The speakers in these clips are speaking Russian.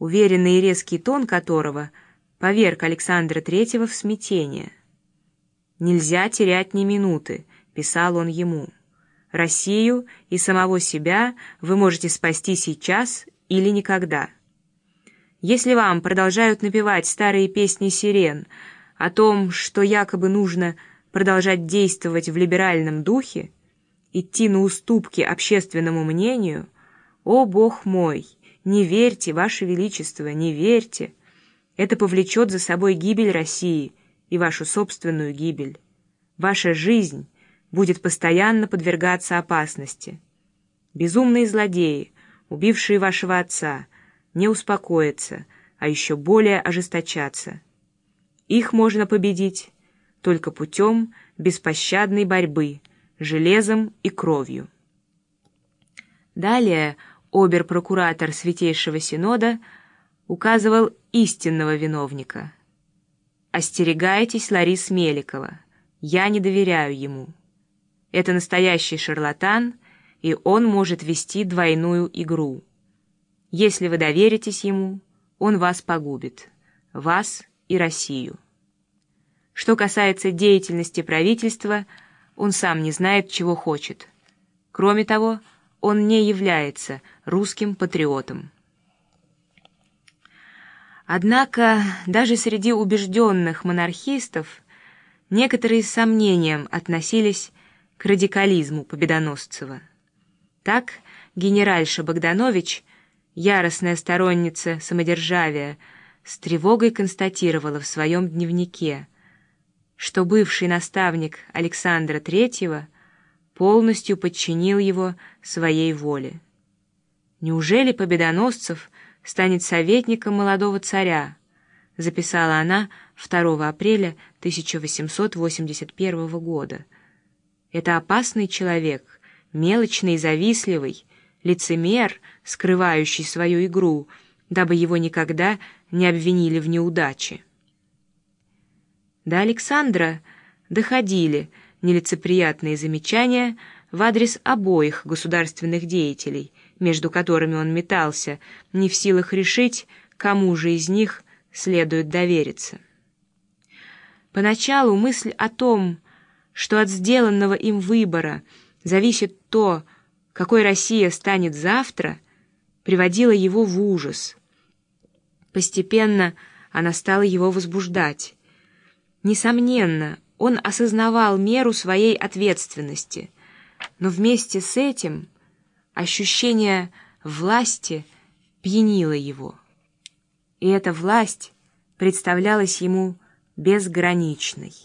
уверенный и резкий тон которого поверг Александра III в смятение. «Нельзя терять ни минуты», — писал он ему. «Россию и самого себя вы можете спасти сейчас или никогда. Если вам продолжают напевать старые песни сирен о том, что якобы нужно продолжать действовать в либеральном духе, идти на уступки общественному мнению, о, Бог мой, не верьте, Ваше Величество, не верьте. Это повлечет за собой гибель России и вашу собственную гибель. Ваша жизнь будет постоянно подвергаться опасности. Безумные злодеи, убившие вашего отца, не успокоятся, а еще более ожесточатся. Их можно победить только путем беспощадной борьбы, железом и кровью». Далее обер-прокуратор Святейшего Синода указывал истинного виновника. «Остерегайтесь Ларис Меликова, я не доверяю ему. Это настоящий шарлатан, и он может вести двойную игру. Если вы доверитесь ему, он вас погубит, вас и Россию. Что касается деятельности правительства, он сам не знает, чего хочет. Кроме того, он не является русским патриотом». Однако даже среди убежденных монархистов некоторые с сомнением относились к радикализму Победоносцева. Так генеральша Богданович, яростная сторонница самодержавия, с тревогой констатировала в своем дневнике, что бывший наставник Александра III полностью подчинил его своей воле. «Неужели Победоносцев станет советником молодого царя?» — записала она 2 апреля 1881 года. «Это опасный человек, мелочный и завистливый, лицемер, скрывающий свою игру, дабы его никогда не обвинили в неудаче». До Александра доходили нелицеприятные замечания в адрес обоих государственных деятелей, между которыми он метался, не в силах решить, кому же из них следует довериться. Поначалу мысль о том, что от сделанного им выбора зависит то, какой Россия станет завтра, приводила его в ужас. Постепенно она стала его возбуждать. Несомненно, он осознавал меру своей ответственности, но вместе с этим ощущение власти пьянило его. И эта власть представлялась ему безграничной.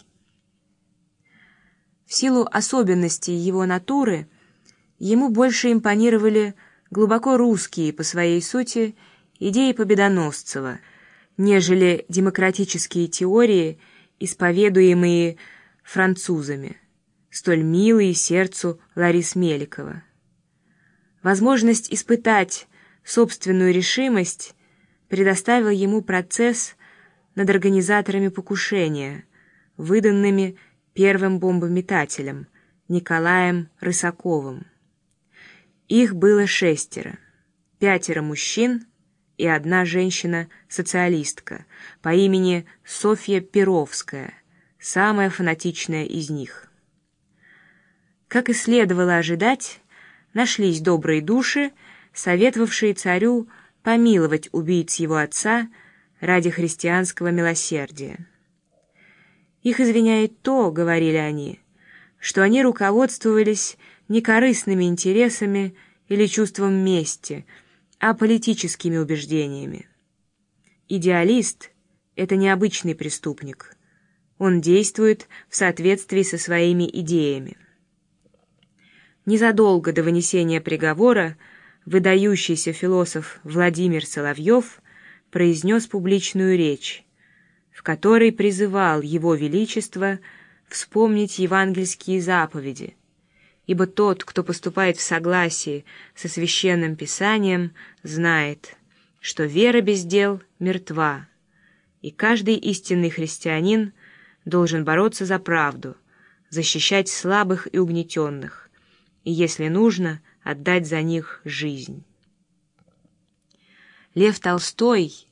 В силу особенностей его натуры ему больше импонировали глубоко русские по своей сути идеи Победоносцева, нежели демократические теории, исповедуемые французами, столь милые сердцу Ларис Меликова. Возможность испытать собственную решимость предоставил ему процесс над организаторами покушения, выданными первым бомбометателем Николаем Рысаковым. Их было 6: 5 мужчин и 1 женщина-социалистка по имени Софья Перовская, самая фанатичная из них. Как и следовало ожидать, нашлись добрые души, советовавшие царю помиловать убийц его отца ради христианского милосердия. «Их извиняет то, — говорили они, — что они руководствовались не корыстными интересами или чувством мести, а политическими убеждениями. Идеалист — это необычный преступник. Он действует в соответствии со своими идеями». Незадолго до вынесения приговора выдающийся философ Владимир Соловьев произнес публичную речь, в которой призывал Его Величество вспомнить евангельские заповеди, ибо тот, кто поступает в согласии со Священным Писанием, знает, что вера без дел мертва, и каждый истинный христианин должен бороться за правду, защищать слабых и угнетенных, и, если нужно, отдать за них жизнь. Лев Толстой